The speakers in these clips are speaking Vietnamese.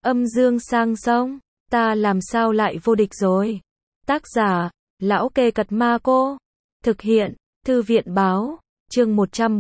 Âm dương sang sông, ta làm sao lại vô địch rồi. Tác giả, Lão Kê Cật Ma Cô. Thực hiện, Thư viện Báo. Chương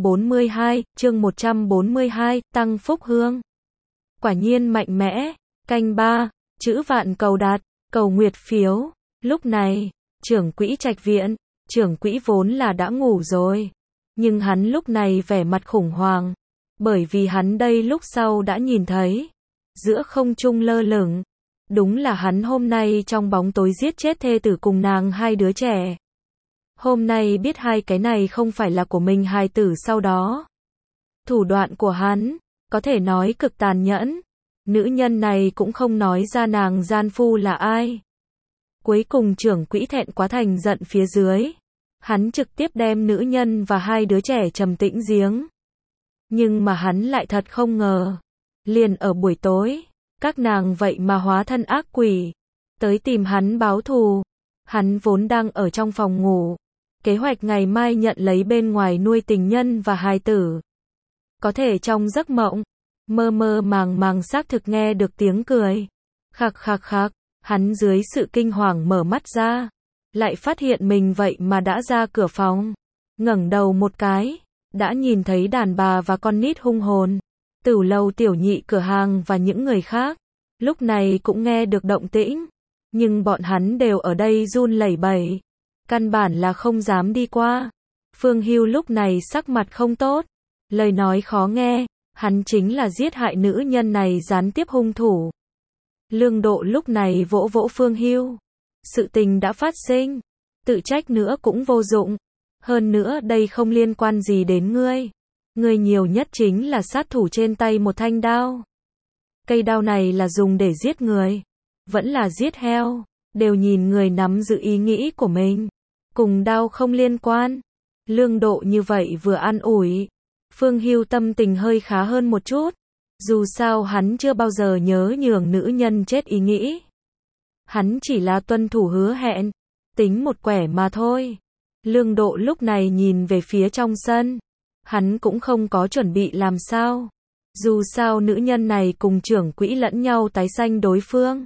142, Tăng Phúc Hương. Quả nhiên mạnh mẽ. Canh 3, chữ vạn cầu đạt, cầu nguyệt phiếu. Lúc này, trưởng quỹ trạch viện, trưởng quỹ vốn là đã ngủ rồi. Nhưng hắn lúc này vẻ mặt khủng hoảng. Bởi vì hắn đây lúc sau đã nhìn thấy. Giữa không trung lơ lửng. Đúng là hắn hôm nay trong bóng tối giết chết thê tử cùng nàng hai đứa trẻ. Hôm nay biết hai cái này không phải là của mình hài tử sau đó. Thủ đoạn của hắn, có thể nói cực tàn nhẫn. Nữ nhân này cũng không nói ra nàng gian phu là ai. Cuối cùng trưởng quỹ thẹn quá thành giận phía dưới. Hắn trực tiếp đem nữ nhân và hai đứa trẻ trầm tĩnh giếng. Nhưng mà hắn lại thật không ngờ. Liền ở buổi tối, các nàng vậy mà hóa thân ác quỷ. Tới tìm hắn báo thù. Hắn vốn đang ở trong phòng ngủ. Kế hoạch ngày mai nhận lấy bên ngoài nuôi tình nhân và hài tử. Có thể trong giấc mộng, mơ mơ màng màng xác thực nghe được tiếng cười. Khạc khạc khạc, hắn dưới sự kinh hoàng mở mắt ra. Lại phát hiện mình vậy mà đã ra cửa phòng. Ngẩng đầu một cái, đã nhìn thấy đàn bà và con nít hung hồn. Tửu lầu tiểu nhị cửa hàng và những người khác. Lúc này cũng nghe được động tĩnh. Nhưng bọn hắn đều ở đây run lẩy bẩy. Căn bản là không dám đi qua. Phương Hưu lúc này sắc mặt không tốt. Lời nói khó nghe. Hắn chính là giết hại nữ nhân này gián tiếp hung thủ. Lương Độ lúc này vỗ vỗ Phương Hưu. Sự tình đã phát sinh. Tự trách nữa cũng vô dụng. Hơn nữa đây không liên quan gì đến ngươi. Ngươi nhiều nhất chính là sát thủ trên tay một thanh đao. Cây đao này là dùng để giết người. Vẫn là giết heo. Đều nhìn người nắm giữ ý nghĩ của mình. Cùng đao không liên quan. Lương Độ như vậy vừa an ủi. Phương Hưu tâm tình hơi khá hơn một chút. Dù sao hắn chưa bao giờ nhớ nhường nữ nhân chết ý nghĩ. Hắn chỉ là tuân thủ hứa hẹn. Tính một quẻ mà thôi. Lương Độ lúc này nhìn về phía trong sân. Hắn cũng không có chuẩn bị làm sao. Dù sao nữ nhân này cùng trưởng quỹ lẫn nhau tái sanh đối phương.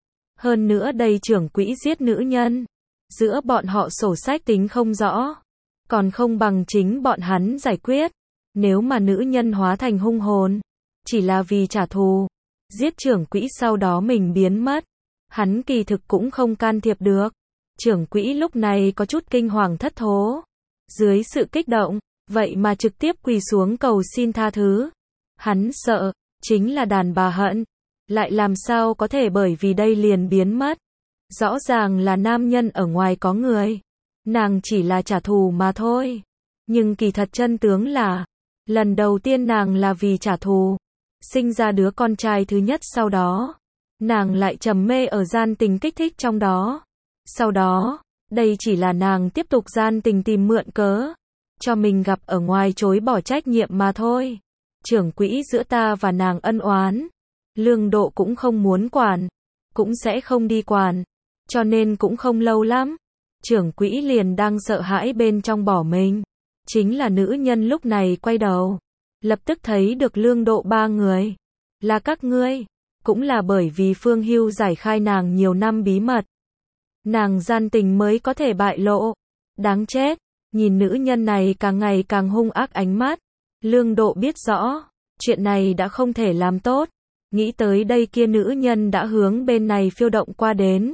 Hơn nữa đây trưởng quỹ giết nữ nhân. Giữa bọn họ sổ sách tính không rõ. Còn không bằng chính bọn hắn giải quyết. Nếu mà nữ nhân hóa thành hung hồn. Chỉ là vì trả thù. Giết trưởng quỹ sau đó mình biến mất. Hắn kỳ thực cũng không can thiệp được. Trưởng quỹ lúc này có chút kinh hoàng thất thố. Dưới sự kích động. Vậy mà trực tiếp quỳ xuống cầu xin tha thứ. Hắn sợ. Chính là đàn bà hận. Lại làm sao có thể bởi vì đây liền biến mất. Rõ ràng là nam nhân ở ngoài có người. Nàng chỉ là trả thù mà thôi. Nhưng kỳ thật chân tướng là. Lần đầu tiên nàng là vì trả thù. Sinh ra đứa con trai thứ nhất sau đó. Nàng lại trầm mê ở gian tình kích thích trong đó. Sau đó, đây chỉ là nàng tiếp tục gian tình tìm mượn cớ. Cho mình gặp ở ngoài chối bỏ trách nhiệm mà thôi. Trưởng quỹ giữa ta và nàng ân oán. Lương Độ cũng không muốn quản. Cũng sẽ không đi quản. Cho nên cũng không lâu lắm. Trưởng quỹ liền đang sợ hãi bên trong bỏ mình. Chính là nữ nhân lúc này quay đầu. Lập tức thấy được Lương Độ ba người. Là các ngươi. Cũng là bởi vì Phương Hưu giải khai nàng nhiều năm bí mật. Nàng gian tình mới có thể bại lộ. Đáng chết. Nhìn nữ nhân này càng ngày càng hung ác ánh mắt. Lương Độ biết rõ. Chuyện này đã không thể làm tốt. Nghĩ tới đây kia nữ nhân đã hướng bên này phiêu động qua đến.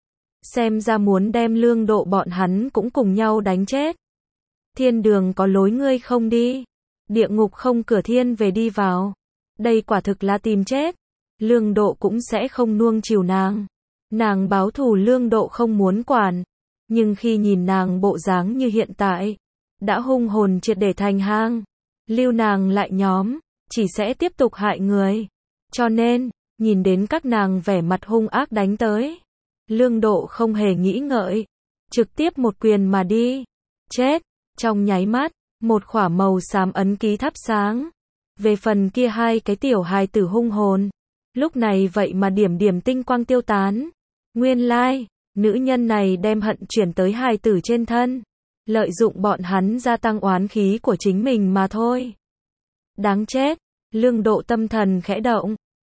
Xem ra muốn đem Lương Độ bọn hắn cũng cùng nhau đánh chết. Thiên đường có lối ngươi không đi. Địa ngục không cửa thiên về đi vào. Đây quả thực là tìm chết. Lương Độ cũng sẽ không nuông chiều nàng. Nàng báo thù Lương Độ không muốn quản. Nhưng khi nhìn nàng bộ dáng như hiện tại. Đã hung hồn triệt để thành hang. Lưu nàng lại nhóm. Chỉ sẽ tiếp tục hại người. Cho nên, nhìn đến các nàng vẻ mặt hung ác đánh tới. Lương Độ không hề nghĩ ngợi. Trực tiếp một quyền mà đi. Chết. Trong nháy mắt, một khỏa màu xám ấn ký thắp sáng. Về phần kia hai cái tiểu hài tử hung hồn. Lúc này vậy mà điểm điểm tinh quang tiêu tán. Nguyên lai, nữ nhân này đem hận chuyển tới hài tử trên thân. Lợi dụng bọn hắn gia tăng oán khí của chính mình mà thôi. Đáng chết. Lương Độ tâm thần khẽ động.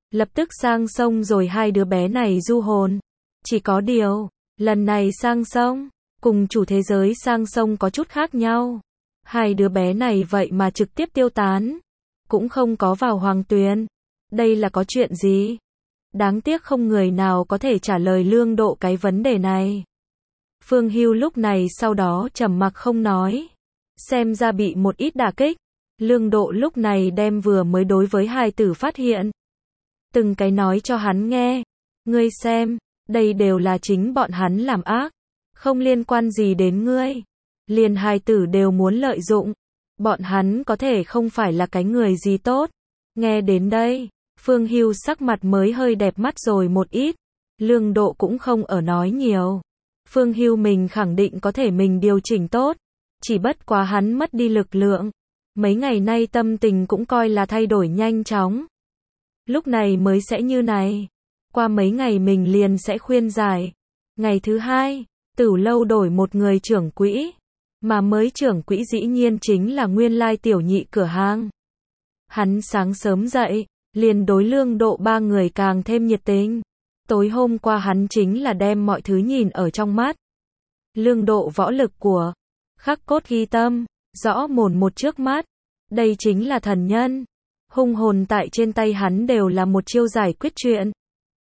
lập tức sang sông rồi hai đứa bé này du hồn. Chỉ có điều, lần này sang sông, cùng chủ thế giới sang sông có chút khác nhau. Hai đứa bé này vậy mà trực tiếp tiêu tán, cũng không có vào hoàng tuyền. Đây là có chuyện gì? Đáng tiếc không người nào có thể trả lời Lương Độ cái vấn đề này. Phương Hưu lúc này sau đó trầm mặc không nói. Xem ra bị một ít đả kích. Lương Độ lúc này đem vừa mới đối với hài tử phát hiện. Từng cái nói cho hắn nghe. Ngươi xem, đây đều là chính bọn hắn làm ác. Không liên quan gì đến ngươi. Liền hài tử đều muốn lợi dụng. Bọn hắn có thể không phải là cái người gì tốt. Nghe đến đây, Phương Hưu sắc mặt mới hơi đẹp mắt rồi một ít. Lương Độ cũng không ở nói nhiều. Phương Hưu mình khẳng định có thể mình điều chỉnh tốt. Chỉ bất quá hắn mất đi lực lượng. Mấy ngày nay tâm tình cũng coi là thay đổi nhanh chóng. Lúc này mới sẽ như này. Qua mấy ngày mình liền sẽ khuyên giải. Ngày thứ hai, Tửu lâu đổi một người trưởng quỹ. Mà mới trưởng quỹ dĩ nhiên chính là nguyên lai tiểu nhị cửa hàng. Hắn sáng sớm dậy, liền đối Lương Độ ba người càng thêm nhiệt tình. Tối hôm qua hắn chính là đem mọi thứ nhìn ở trong mắt. Lương Độ võ lực của khắc cốt ghi tâm, rõ mồn một trước mắt. Đây chính là thần nhân. Hung hồn tại trên tay hắn đều là một chiêu giải quyết chuyện.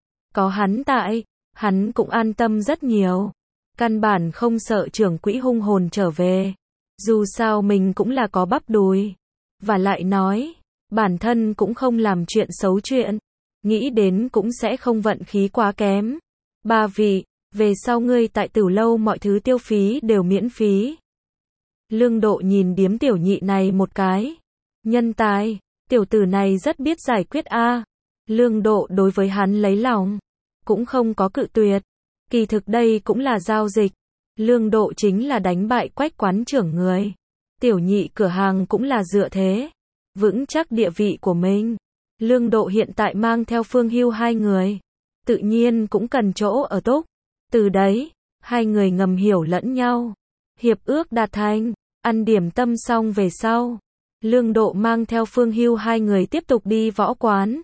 Có hắn tại, hắn cũng an tâm rất nhiều. Căn bản không sợ trưởng quỹ hung hồn trở về. Dù sao mình cũng là có bắp đùi. Và lại nói, bản thân cũng không làm chuyện xấu chuyện. Nghĩ đến cũng sẽ không vận khí quá kém. Ba vị, về sau ngươi tại Tửu lâu mọi thứ tiêu phí đều miễn phí. Lương Độ nhìn điếm tiểu nhị này một cái. Nhân tài, tiểu tử này rất biết giải quyết a. Lương Độ đối với hắn lấy lòng, cũng không có cự tuyệt. Kỳ thực đây cũng là giao dịch. Lương Độ chính là đánh bại Quách quán trưởng người. Tiểu nhị cửa hàng cũng là dựa thế. Vững chắc địa vị của mình. Lương Độ hiện tại mang theo Phương Hưu hai người. Tự nhiên cũng cần chỗ ở túc. Từ đấy, hai người ngầm hiểu lẫn nhau. Hiệp ước đạt thành. Ăn điểm tâm xong về sau. Lương Độ mang theo Phương Hưu hai người tiếp tục đi võ quán.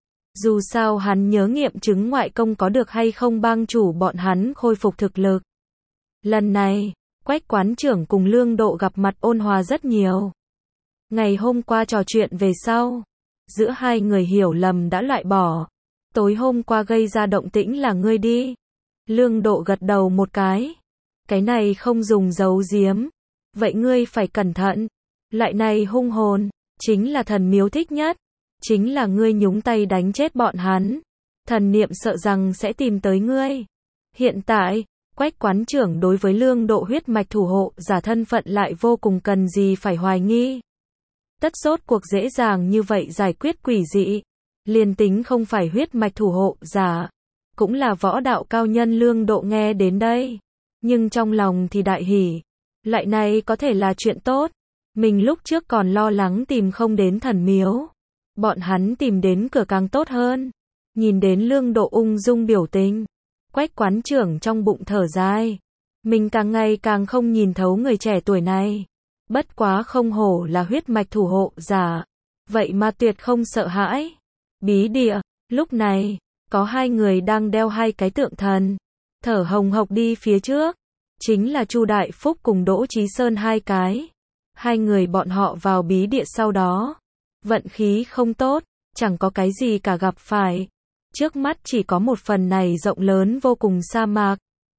Dù sao hắn nhớ nghiệm chứng ngoại công có được hay không bang chủ bọn hắn khôi phục thực lực. Lần này, Quách quán trưởng cùng Lương Độ gặp mặt ôn hòa rất nhiều. Ngày hôm qua trò chuyện về sau, giữa hai người hiểu lầm đã loại bỏ. Tối hôm qua gây ra động tĩnh là ngươi đi. Lương Độ gật đầu một cái. Cái này không dùng giấu giếm. Vậy ngươi phải cẩn thận. Lại này hung hồn, chính là thần miếu thích nhất. Chính là ngươi nhúng tay đánh chết bọn hắn. Thần niệm sợ rằng sẽ tìm tới ngươi. Hiện tại, Quách quán trưởng đối với Lương Độ huyết mạch thủ hộ giả thân phận lại vô cùng cần gì phải hoài nghi. Tất rốt cuộc dễ dàng như vậy giải quyết quỷ dị. Liền tính không phải huyết mạch thủ hộ giả, cũng là võ đạo cao nhân. Lương Độ nghe đến đây, nhưng trong lòng thì đại hỉ. Lại này có thể là chuyện tốt. Mình lúc trước còn lo lắng tìm không đến thần miếu. Bọn hắn tìm đến cửa càng tốt hơn. Nhìn đến Lương Độ ung dung biểu tình, Quách quán trưởng trong bụng thở dài. Mình càng ngày càng không nhìn thấu người trẻ tuổi này. Bất quá không hổ là huyết mạch thủ hộ giả. Vậy mà tuyệt không sợ hãi. Bí địa, lúc này, có hai người đang đeo hai cái tượng thần. Thở hồng hộc đi phía trước. Chính là Chu Đại Phúc cùng Đỗ Chí Sơn hai cái. Hai người bọn họ vào bí địa sau đó. Vận khí không tốt, chẳng có cái gì cả gặp phải. Trước mắt chỉ có một phần này rộng lớn vô cùng sa mạc.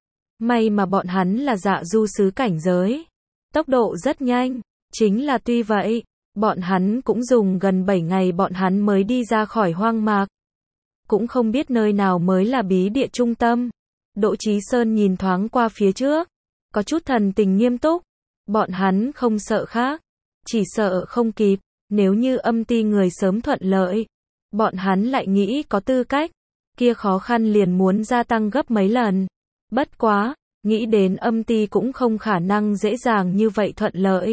May mà bọn hắn là dạ du sứ cảnh giới. Tốc độ rất nhanh, chính là tuy vậy, bọn hắn cũng dùng gần 7 ngày bọn hắn mới đi ra khỏi hoang mạc. Cũng không biết nơi nào mới là bí địa trung tâm. Đỗ Chí Sơn nhìn thoáng qua phía trước, có chút thần tình nghiêm túc. Bọn hắn không sợ khác, chỉ sợ không kịp. Nếu như âm ti người sớm thuận lợi, bọn hắn lại nghĩ có tư cách, kia khó khăn liền muốn gia tăng gấp mấy lần. Bất quá, nghĩ đến âm ti cũng không khả năng dễ dàng như vậy thuận lợi.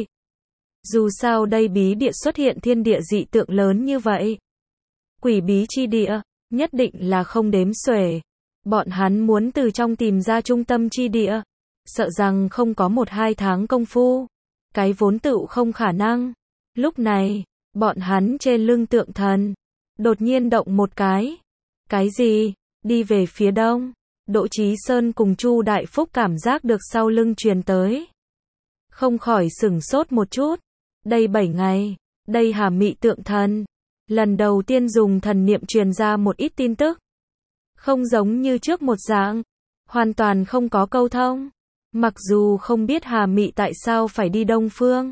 Dù sao đây bí địa xuất hiện thiên địa dị tượng lớn như vậy. Quỷ bí chi địa, nhất định là không đếm xuể. Bọn hắn muốn từ trong tìm ra trung tâm chi địa, sợ rằng không có 1-2 tháng công phu. Cái vốn tựu không khả năng. Lúc này, bọn hắn trên lưng tượng thần, đột nhiên động một cái. Cái gì? Đi về phía đông. Đỗ Chí Sơn cùng Chu Đại Phúc cảm giác được sau lưng truyền tới. Không khỏi sửng sốt một chút. Đây 7 ngày, đây Hà Mị tượng thần. Lần đầu tiên dùng thần niệm truyền ra một ít tin tức. Không giống như trước một dạng. Hoàn toàn không có câu thông. Mặc dù không biết Hà Mị tại sao phải đi Đông Phương.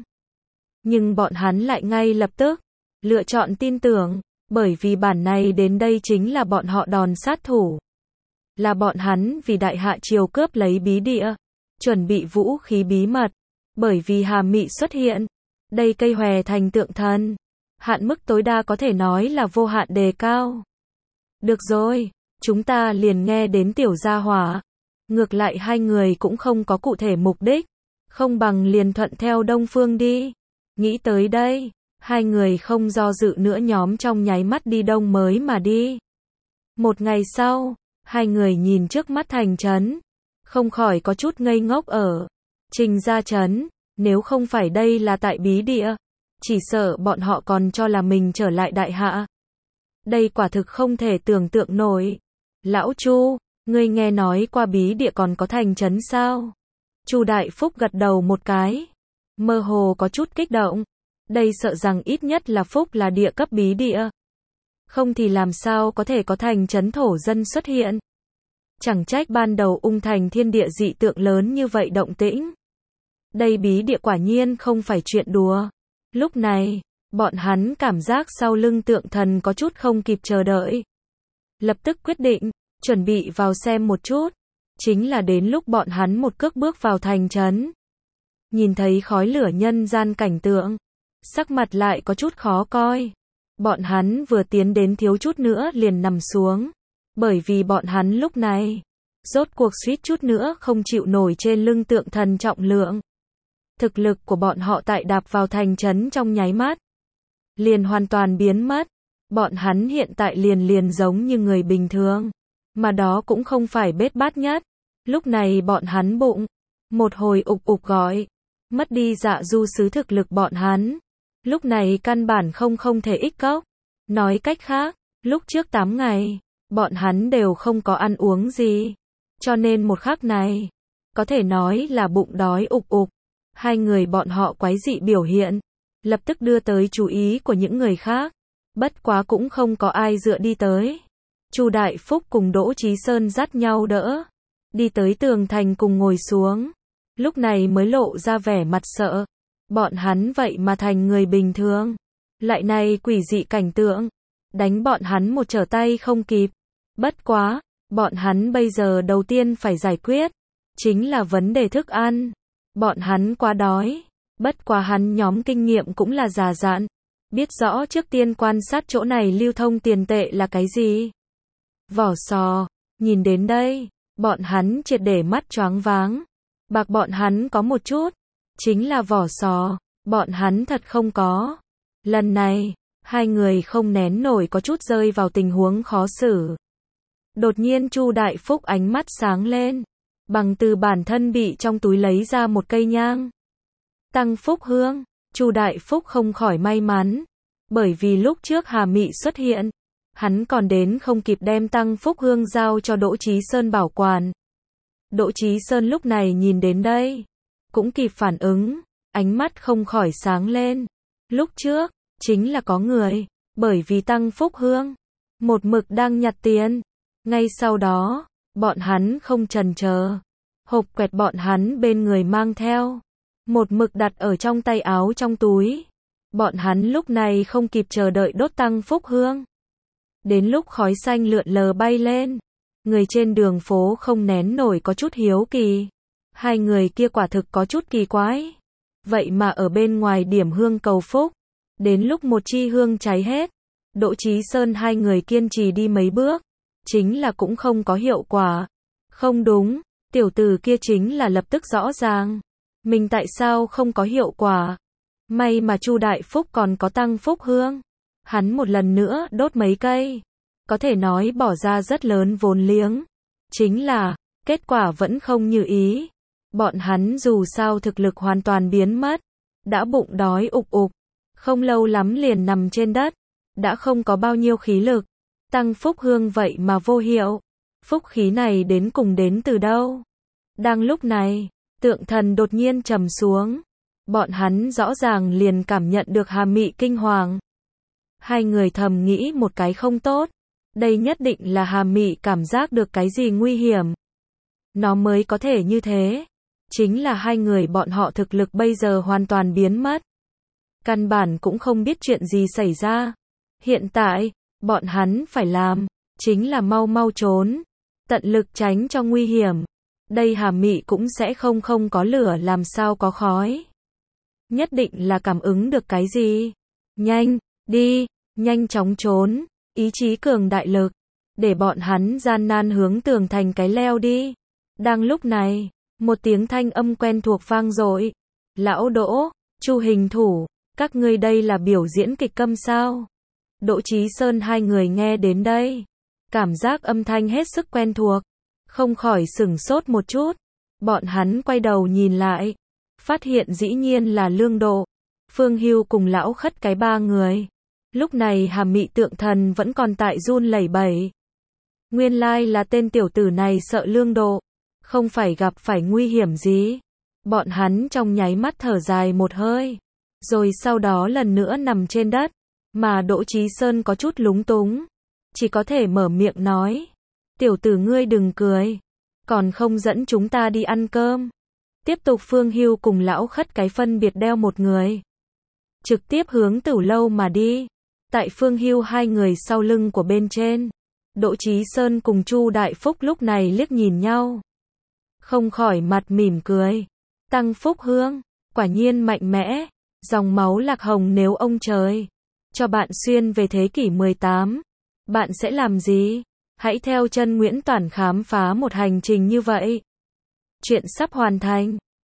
Nhưng bọn hắn lại ngay lập tức lựa chọn tin tưởng. Bởi vì bản này đến đây chính là bọn họ đòn sát thủ. Là bọn hắn vì Đại Hạ Triều cướp lấy bí địa. Chuẩn bị vũ khí bí mật. Bởi vì Hà Mị xuất hiện. Đây cây hòe thành tượng thần. Hạn mức tối đa có thể nói là vô hạn đề cao. Được rồi, chúng ta liền nghe đến tiểu gia hỏa. Ngược lại hai người cũng không có cụ thể mục đích. Không bằng liền thuận theo Đông Phương đi. Nghĩ tới đây, hai người không do dự nữa nhóm trong nháy mắt đi đông mới mà đi. Một ngày sau, hai người nhìn trước mắt thành trấn. Không khỏi có chút ngây ngốc ở. Trình ra trấn, nếu không phải đây là tại bí địa. Chỉ sợ bọn họ còn cho là mình trở lại Đại Hạ. Đây quả thực không thể tưởng tượng nổi. Lão Chu, ngươi nghe nói qua bí địa còn có thành trấn sao? Chu Đại Phúc gật đầu một cái. Mơ hồ có chút kích động. Đây sợ rằng ít nhất là Phúc là địa cấp bí địa. Không thì làm sao có thể có thành trấn thổ dân xuất hiện. Chẳng trách ban đầu Ung Thành thiên địa dị tượng lớn như vậy động tĩnh. Đây bí địa quả nhiên không phải chuyện đùa. Lúc này, bọn hắn cảm giác sau lưng tượng thần có chút không kịp chờ đợi. Lập tức quyết định, chuẩn bị vào xem một chút. Chính là đến lúc bọn hắn một cước bước vào thành trấn. Nhìn thấy khói lửa nhân gian cảnh tượng. Sắc mặt lại có chút khó coi. Bọn hắn vừa tiến đến thiếu chút nữa liền nằm xuống. Bởi vì bọn hắn lúc này, rốt cuộc suýt chút nữa không chịu nổi trên lưng tượng thần trọng lượng. Thực lực của bọn họ tại đạp vào thành trấn trong nháy mắt. Liền hoàn toàn biến mất. Bọn hắn hiện tại liền giống như người bình thường. Mà đó cũng không phải bết bát nhất. Lúc này bọn hắn bụng. Một hồi ục ục gọi. Mất đi dạ du sứ thực lực bọn hắn. Lúc này căn bản không thể ích cốc. Nói cách khác, lúc trước 8 ngày, bọn hắn đều không có ăn uống gì. Cho nên một khắc này, có thể nói là bụng đói ục ục. Hai người bọn họ quái dị biểu hiện, lập tức đưa tới chú ý của những người khác. Bất quá cũng không có ai dựa đi tới. Chu Đại Phúc cùng Đỗ Chí Sơn dắt nhau đỡ. Đi tới tường thành cùng ngồi xuống. Lúc này mới lộ ra vẻ mặt sợ. Bọn hắn vậy mà thành người bình thường. Lại này quỷ dị cảnh tượng. Đánh bọn hắn một trở tay không kịp. Bất quá, bọn hắn bây giờ đầu tiên phải giải quyết. Chính là vấn đề thức ăn. Bọn hắn quá đói. Bất quá hắn nhóm kinh nghiệm cũng là già dặn. Biết rõ trước tiên quan sát chỗ này lưu thông tiền tệ là cái gì. Vỏ sò. Nhìn đến đây, bọn hắn triệt để mắt choáng váng. Bạc bọn hắn có một chút. Chính là vỏ sò. Bọn hắn thật không có. Lần này, hai người không nén nổi có chút rơi vào tình huống khó xử. Đột nhiên Chu Đại Phúc ánh mắt sáng lên. Bằng từ bản thân bị trong túi lấy ra một cây nhang. Tăng phúc hương. Chu Đại Phúc không khỏi may mắn. Bởi vì lúc trước Hà Mị xuất hiện. Hắn còn đến không kịp đem tăng phúc hương giao cho Đỗ Chí Sơn bảo quản. Đỗ Chí Sơn lúc này nhìn đến đây. Cũng kịp phản ứng. Ánh mắt không khỏi sáng lên. Lúc trước, chính là có người. Bởi vì tăng phúc hương. Một mực đang nhặt tiền. Ngay sau đó, bọn hắn không chần chờ. Hộp quẹt bọn hắn bên người mang theo. Một mực đặt ở trong tay áo trong túi. Bọn hắn lúc này không kịp chờ đợi đốt tăng phúc hương. Đến lúc khói xanh lượn lờ bay lên. Người trên đường phố không nén nổi có chút hiếu kỳ. Hai người kia quả thực có chút kỳ quái. Vậy mà ở bên ngoài điểm hương cầu phúc. Đến lúc một chi hương cháy hết. Đỗ Chí Sơn hai người kiên trì đi mấy bước. Chính là cũng không có hiệu quả. Không đúng, tiểu tử kia chính là lập tức rõ ràng. Mình tại sao không có hiệu quả? May mà Chu Đại Phúc còn có tăng phúc hương. Hắn một lần nữa đốt mấy cây. Có thể nói bỏ ra rất lớn vốn liếng. Chính là, kết quả vẫn không như ý. Bọn hắn dù sao thực lực hoàn toàn biến mất. Đã bụng đói ục ục. Không lâu lắm liền nằm trên đất. Đã không có bao nhiêu khí lực. Tăng phúc hương vậy mà vô hiệu. Phúc khí này đến cùng đến từ đâu? Đang lúc này, Tượng Thần đột nhiên trầm xuống. Bọn hắn rõ ràng liền cảm nhận được Hà Mị kinh hoàng. Hai người thầm nghĩ một cái không tốt. Đây nhất định là Hà Mị cảm giác được cái gì nguy hiểm. Nó mới có thể như thế. Chính là hai người bọn họ thực lực bây giờ hoàn toàn biến mất. Căn bản cũng không biết chuyện gì xảy ra. Hiện tại, bọn hắn phải làm, chính là mau mau trốn. Tận lực tránh cho nguy hiểm. Đây Hà Mị cũng sẽ không có lửa làm sao có khói. Nhất định là cảm ứng được cái gì. Nhanh, đi, nhanh chóng trốn. Ý chí cường đại lực. Để bọn hắn gian nan hướng tường thành cái leo đi. Đang lúc này, một tiếng thanh âm quen thuộc vang dội. Lão Đỗ, Chu Hình Thủ, các ngươi đây là biểu diễn kịch câm sao? Đỗ Chí Sơn hai người nghe đến đây. Cảm giác âm thanh hết sức quen thuộc. Không khỏi sửng sốt một chút. Bọn hắn quay đầu nhìn lại. Phát hiện dĩ nhiên là Lương Độ, Phương Hưu cùng Lão Khất cái ba người. Lúc này Hà Mị Tượng Thần vẫn còn tại run lẩy bẩy. Nguyên lai là tên tiểu tử này sợ Lương Độ. Không phải gặp phải nguy hiểm gì. Bọn hắn trong nháy mắt thở dài một hơi. Rồi sau đó lần nữa nằm trên đất. Mà Đỗ Chí Sơn có chút lúng túng. Chỉ có thể mở miệng nói. Tiểu tử ngươi đừng cười. Còn không dẫn chúng ta đi ăn cơm. Tiếp tục Phương Hưu cùng Lão Khất cái phân biệt đeo một người. Trực tiếp hướng Tửu Lâu mà đi. Tại Phương Hưu hai người sau lưng của bên trên. Đỗ Chí Sơn cùng Chu Đại Phúc lúc này liếc nhìn nhau. Không khỏi mặt mỉm cười. Tăng phúc hương, quả nhiên mạnh mẽ. Dòng máu Lạc Hồng nếu ông trời cho bạn xuyên về thế kỷ 18, bạn sẽ làm gì? Hãy theo chân Nguyễn Toản khám phá một hành trình như vậy. Chuyện sắp hoàn thành.